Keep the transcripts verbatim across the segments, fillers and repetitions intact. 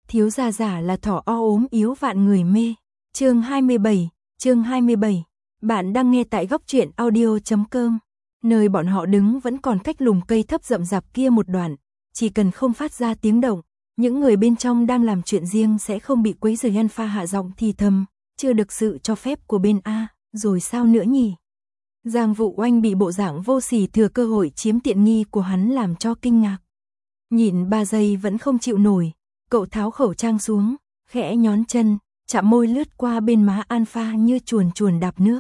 Thiếu gia giả là thỏ o ốm yếu vạn người mê. Chương hai mươi bảy, chương hai mươi bảy. Bạn đang nghe tại góc truyện audio chấm com. Nơi bọn họ đứng vẫn còn cách lùm cây thấp rậm rạp kia một đoạn, chỉ cần không phát ra tiếng động, những người bên trong đang làm chuyện riêng sẽ không bị quấy rầy. Alpha hạ giọng thì thầm, chưa được sự cho phép của bên A, rồi sao nữa nhỉ? Giang Vũ Oanh bị bộ dạng vô sỉ thừa cơ hội chiếm tiện nghi của hắn làm cho kinh ngạc. Nhịn ba giây vẫn không chịu nổi, cậu tháo khẩu trang xuống, khẽ nhón chân, chạm môi lướt qua bên má Alpha như chuồn chuồn đạp nước.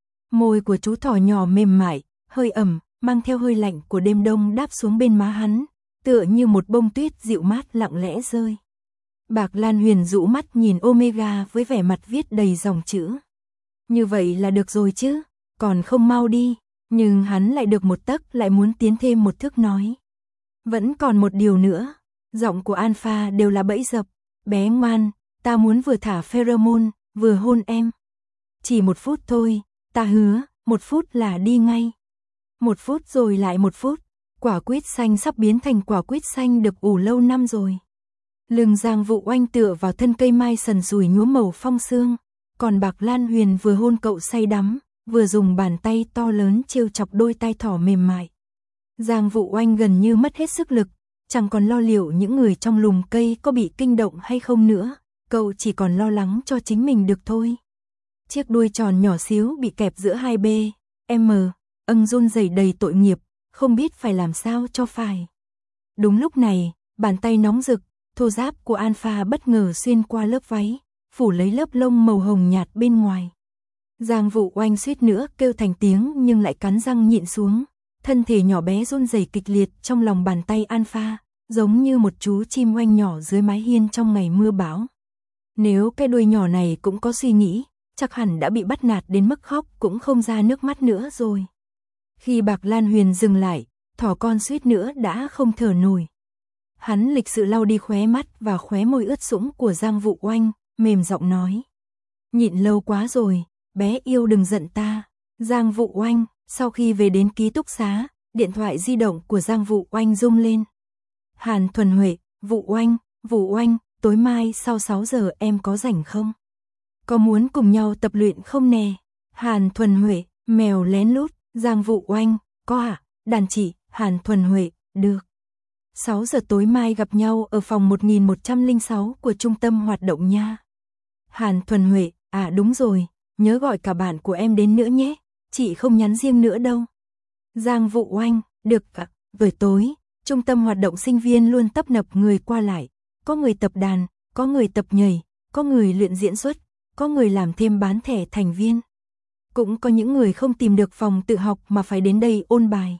Môi của chú thỏ nhỏ mềm mại, hơi ẩm, mang theo hơi lạnh của đêm đông đáp xuống bên má hắn, tựa như một bông tuyết dịu mát lặng lẽ rơi. Bạc Lan Huyền rũ mắt nhìn Omega với vẻ mặt viết đầy dòng chữ. Như vậy là được rồi chứ, còn không mau đi, nhưng hắn lại được một tấc lại muốn tiến thêm một thước nói. Vẫn còn một điều nữa, giọng của Alpha đều là bẫy dập, bé ngoan, ta muốn vừa thả pheromone, vừa hôn em. Chỉ một phút thôi, ta hứa, một phút là đi ngay. Một phút rồi lại một phút, quả quýt xanh sắp biến thành quả quýt xanh được ủ lâu năm rồi. Lưng Giang Vũ Oanh tựa vào thân cây mai sần sùi nhuốm màu phong sương, còn Bạc Lan Huyền vừa hôn cậu say đắm, vừa dùng bàn tay to lớn trêu chọc đôi tai thỏ mềm mại. Giang Vũ Oanh gần như mất hết sức lực, chẳng còn lo liệu những người trong lùm cây có bị kinh động hay không nữa, cậu chỉ còn lo lắng cho chính mình được thôi. Chiếc đuôi tròn nhỏ xíu bị kẹp giữa hai B, M, âng run rẩy đầy tội nghiệp, không biết phải làm sao cho phải. Đúng lúc này, bàn tay nóng rực, thô ráp của Alpha bất ngờ xuyên qua lớp váy, phủ lấy lớp lông màu hồng nhạt bên ngoài. Giang Vũ Oanh suýt nữa kêu thành tiếng nhưng lại cắn răng nhịn xuống, thân thể nhỏ bé run rẩy kịch liệt trong lòng bàn tay Alpha, giống như một chú chim oanh nhỏ dưới mái hiên trong ngày mưa bão. Nếu cái đuôi nhỏ này cũng có suy nghĩ, chắc hẳn đã bị bắt nạt đến mức khóc cũng không ra nước mắt nữa rồi. Khi Bạc Lan Huyền dừng lại, thỏ con suýt nữa đã không thở nổi. Hắn lịch sự lau đi khóe mắt và khóe môi ướt sũng của Giang Vũ Oanh, mềm giọng nói. Nhịn lâu quá rồi, bé yêu đừng giận ta. Giang Vũ Oanh, sau khi về đến ký túc xá, điện thoại di động của Giang Vũ Oanh rung lên. Hàn Thuần Huệ, Vũ Oanh, Vũ Oanh, tối mai sau sáu giờ em có rảnh không? Có muốn cùng nhau tập luyện không nè? Hàn Thuần Huệ, mèo lén lút, Giang Vũ Oanh, có ạ, à? Đàn chị, Hàn Thuần Huệ, được. sáu giờ tối mai gặp nhau ở phòng một nghìn một trăm lẻ sáu của trung tâm hoạt động nha. Hàn Thuần Huệ, à đúng rồi, nhớ gọi cả bạn của em đến nữa nhé, chị không nhắn riêng nữa đâu. Giang Vũ Oanh, được ạ, buổi tối, trung tâm hoạt động sinh viên luôn tấp nập người qua lại, có người tập đàn, có người tập nhảy, có người luyện diễn xuất, có người làm thêm bán thẻ thành viên. Cũng có những người không tìm được phòng tự học mà phải đến đây ôn bài.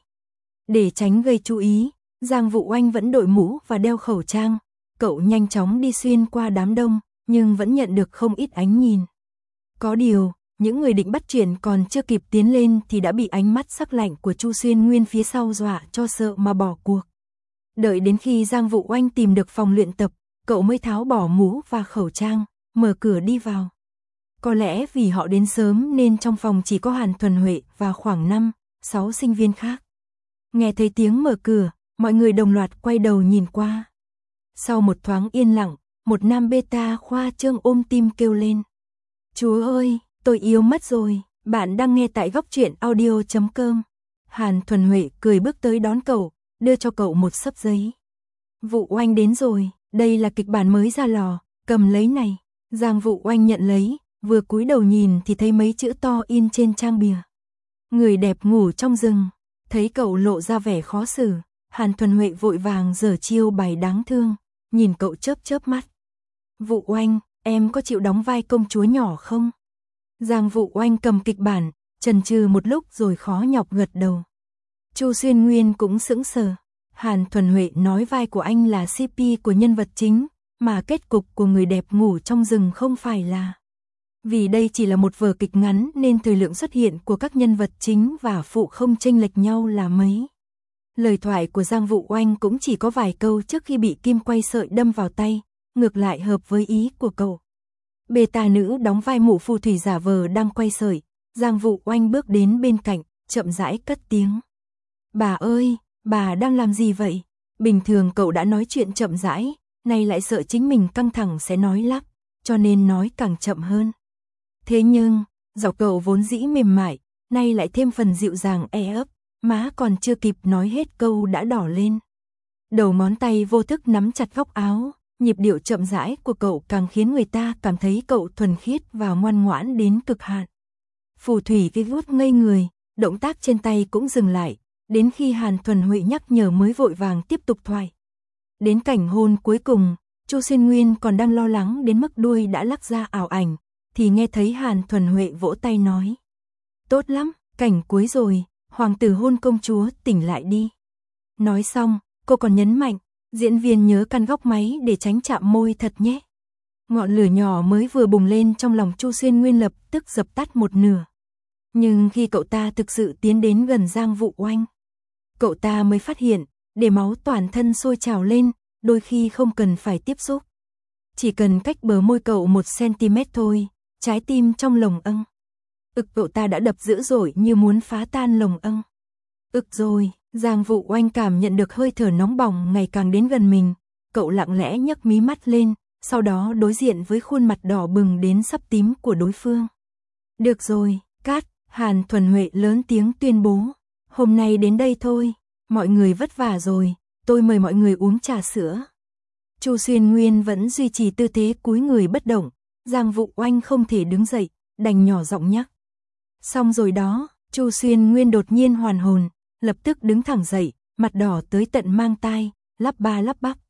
Để tránh gây chú ý, Giang Vũ Oanh vẫn đội mũ và đeo khẩu trang, cậu nhanh chóng đi xuyên qua đám đông, nhưng vẫn nhận được không ít ánh nhìn. Có điều, những người định bắt chuyện còn chưa kịp tiến lên thì đã bị ánh mắt sắc lạnh của Chu Xuyên Nguyên phía sau dọa cho sợ mà bỏ cuộc. Đợi đến khi Giang Vũ Oanh tìm được phòng luyện tập, cậu mới tháo bỏ mũ và khẩu trang, mở cửa đi vào. Có lẽ vì họ đến sớm nên trong phòng chỉ có Hàn Thuần Huệ và khoảng năm, sáu sinh viên khác. Nghe thấy tiếng mở cửa, mọi người đồng loạt quay đầu nhìn qua. Sau một thoáng yên lặng, một nam beta khoa trương ôm tim kêu lên. Chúa ơi, tôi yếu mất rồi, bạn đang nghe tại góc truyện audio chấm com. Hàn Thuần Huệ cười bước tới đón cậu, đưa cho cậu một xấp giấy. Vũ Oanh đến rồi, đây là kịch bản mới ra lò, cầm lấy này. Giang Vũ Oanh nhận lấy, vừa cúi đầu nhìn thì thấy mấy chữ to in trên trang bìa. Người đẹp ngủ trong rừng. Thấy cậu lộ ra vẻ khó xử, Hàn Thuần Huệ vội vàng giở chiêu bài đáng thương, nhìn cậu chớp chớp mắt. Vũ Oanh, em có chịu đóng vai công chúa nhỏ không? Giang Vũ Oanh cầm kịch bản, chần chừ một lúc rồi khó nhọc gật đầu. Chu Xuyên Nguyên cũng sững sờ. Hàn Thuần Huệ nói vai của anh là xê pê của nhân vật chính, mà kết cục của người đẹp ngủ trong rừng không phải là. Vì đây chỉ là một vở kịch ngắn nên thời lượng xuất hiện của các nhân vật chính và phụ không chênh lệch nhau là mấy. Lời thoại của Giang Vũ Oanh cũng chỉ có vài câu trước khi bị kim quay sợi đâm vào tay, ngược lại hợp với ý của cậu. Beta nữ đóng vai mụ phù thủy giả vờ đang quay sợi, Giang Vũ Oanh bước đến bên cạnh, chậm rãi cất tiếng. Bà ơi, bà đang làm gì vậy? Bình thường cậu đã nói chuyện chậm rãi, nay lại sợ chính mình căng thẳng sẽ nói lắp, cho nên nói càng chậm hơn. Thế nhưng, giọng cậu vốn dĩ mềm mại, nay lại thêm phần dịu dàng e ấp, má còn chưa kịp nói hết câu đã đỏ lên. Đầu ngón tay vô thức nắm chặt góc áo, nhịp điệu chậm rãi của cậu càng khiến người ta cảm thấy cậu thuần khiết và ngoan ngoãn đến cực hạn. Phù thủy cái vuốt ngây người, động tác trên tay cũng dừng lại, đến khi Hàn Thuần Huệ nhắc nhở mới vội vàng tiếp tục thoại. Đến cảnh hôn cuối cùng, Chu Xuyên Nguyên còn đang lo lắng đến mức đuôi đã lắc ra ảo ảnh, thì nghe thấy Hàn Thuần Huệ vỗ tay nói. Tốt lắm, cảnh cuối rồi, hoàng tử hôn công chúa, tỉnh lại đi. Nói xong, cô còn nhấn mạnh, diễn viên nhớ căn góc máy để tránh chạm môi thật nhé. Ngọn lửa nhỏ mới vừa bùng lên trong lòng Chu Xuyên Nguyên lập tức dập tắt một nửa. Nhưng khi cậu ta thực sự tiến đến gần Giang Vũ Oanh, cậu ta mới phát hiện, để máu toàn thân sôi trào lên, đôi khi không cần phải tiếp xúc. Chỉ cần cách bờ môi cậu một xăng-ti-mét thôi, trái tim trong lồng âng. Ực cậu ta đã đập dữ dội như muốn phá tan lồng âng. Ực rồi, Giang Vũ Oanh cảm nhận được hơi thở nóng bỏng ngày càng đến gần mình, cậu lặng lẽ nhấc mí mắt lên, sau đó đối diện với khuôn mặt đỏ bừng đến sắp tím của đối phương. Được rồi, cắt, Hàn Thuần Huệ lớn tiếng tuyên bố, hôm nay đến đây thôi, mọi người vất vả rồi, tôi mời mọi người uống trà sữa. Chu Xuyên Nguyên vẫn duy trì tư thế cúi người bất động, Giang Vũ Oanh không thể đứng dậy, đành nhỏ giọng nhắc. Xong rồi đó, Chu Xuyên Nguyên đột nhiên hoàn hồn, lập tức đứng thẳng dậy, mặt đỏ tới tận mang tai, lắp ba lắp bắp.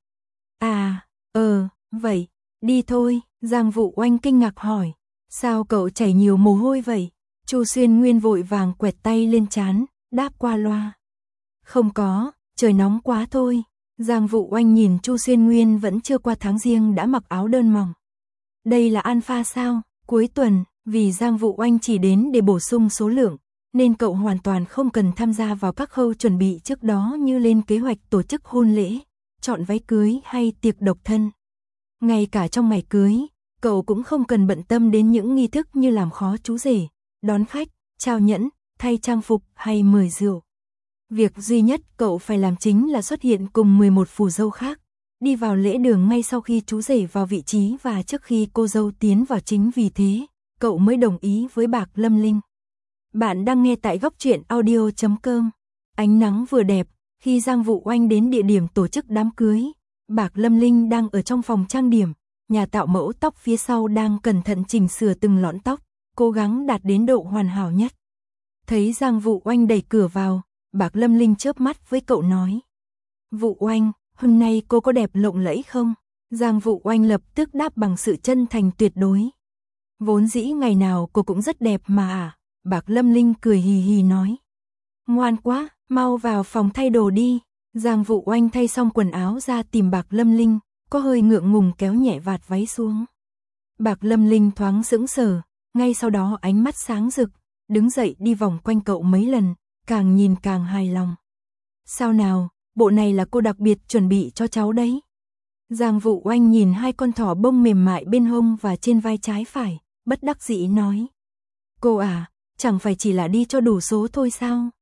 À, ờ, vậy, đi thôi, Giang Vũ Oanh kinh ngạc hỏi, sao cậu chảy nhiều mồ hôi vậy? Chu Xuyên Nguyên vội vàng quẹt tay lên trán, đáp qua loa. Không có, trời nóng quá thôi. Giang Vũ Oanh nhìn Chu Xuyên Nguyên vẫn chưa qua tháng giêng đã mặc áo đơn mỏng. Đây là alpha sao? Cuối tuần, vì Giang Vũ Oanh chỉ đến để bổ sung số lượng, nên cậu hoàn toàn không cần tham gia vào các khâu chuẩn bị trước đó như lên kế hoạch tổ chức hôn lễ, chọn váy cưới hay tiệc độc thân. Ngay cả trong ngày cưới, cậu cũng không cần bận tâm đến những nghi thức như làm khó chú rể, đón khách, trao nhẫn, thay trang phục hay mời rượu. Việc duy nhất cậu phải làm chính là xuất hiện cùng mười một phù dâu khác, đi vào lễ đường ngay sau khi chú rể vào vị trí và trước khi cô dâu tiến vào, chính vì thế, cậu mới đồng ý với Bạc Lâm Linh. Bạn đang nghe tại góc truyện audio chấm com. Ánh nắng vừa đẹp, khi Giang Vũ Oanh đến địa điểm tổ chức đám cưới, Bạc Lâm Linh đang ở trong phòng trang điểm, nhà tạo mẫu tóc phía sau đang cẩn thận chỉnh sửa từng lọn tóc, cố gắng đạt đến độ hoàn hảo nhất. Thấy Giang Vũ Oanh đẩy cửa vào, Bạc Lâm Linh chớp mắt với cậu nói. Vũ Oanh, hôm nay cô có đẹp lộng lẫy không? Giang Vũ Oanh lập tức đáp bằng sự chân thành tuyệt đối. Vốn dĩ ngày nào cô cũng rất đẹp mà à? Bạc Lâm Linh cười hì hì nói. Ngoan quá, mau vào phòng thay đồ đi. Giang Vũ Oanh thay xong quần áo ra tìm Bạc Lâm Linh, có hơi ngượng ngùng kéo nhẹ vạt váy xuống. Bạc Lâm Linh thoáng sững sờ, ngay sau đó ánh mắt sáng rực, đứng dậy đi vòng quanh cậu mấy lần, càng nhìn càng hài lòng. Sao nào, bộ này là cô đặc biệt chuẩn bị cho cháu đấy. Giang Vũ Oanh nhìn hai con thỏ bông mềm mại bên hông và trên vai trái phải, bất đắc dĩ nói. Cô à, chẳng phải chỉ là đi cho đủ số thôi sao?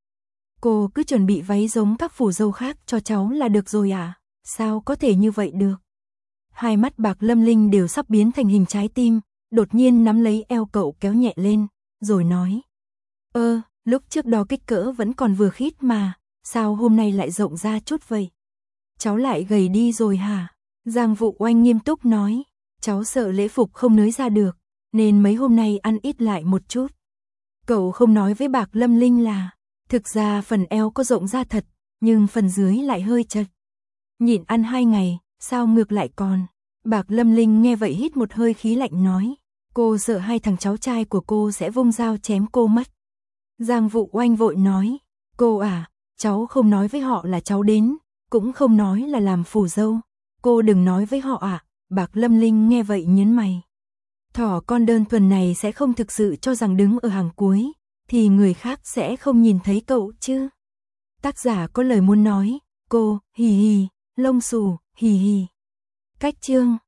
Cô cứ chuẩn bị váy giống các phù dâu khác cho cháu là được rồi à? Sao có thể như vậy được? Hai mắt Bạc Lâm Linh đều sắp biến thành hình trái tim, đột nhiên nắm lấy eo cậu kéo nhẹ lên, rồi nói. Ơ, lúc trước đó kích cỡ vẫn còn vừa khít mà, sao hôm nay lại rộng ra chút vậy? Cháu lại gầy đi rồi hả? Giang Vũ Oanh nghiêm túc nói, cháu sợ lễ phục không nới ra được, nên mấy hôm nay ăn ít lại một chút. Cậu không nói với Bạc Lâm Linh là, thực ra phần eo có rộng ra thật, nhưng phần dưới lại hơi chật. Nhịn ăn hai ngày, sao ngược lại còn? Bạc Lâm Linh nghe vậy hít một hơi khí lạnh nói, cô sợ hai thằng cháu trai của cô sẽ vung dao chém cô mất. Giang Vũ Oanh vội nói, cô à, cháu không nói với họ là cháu đến, cũng không nói là làm phù dâu. Cô đừng nói với họ ạ. À. Bạc Lâm Linh nghe vậy nhớn mày. Thỏ con đơn thuần này sẽ không thực sự cho rằng đứng ở hàng cuối, thì người khác sẽ không nhìn thấy cậu chứ. Tác giả có lời muốn nói, cô, hì hì, lông xù, hì hì. Cách chương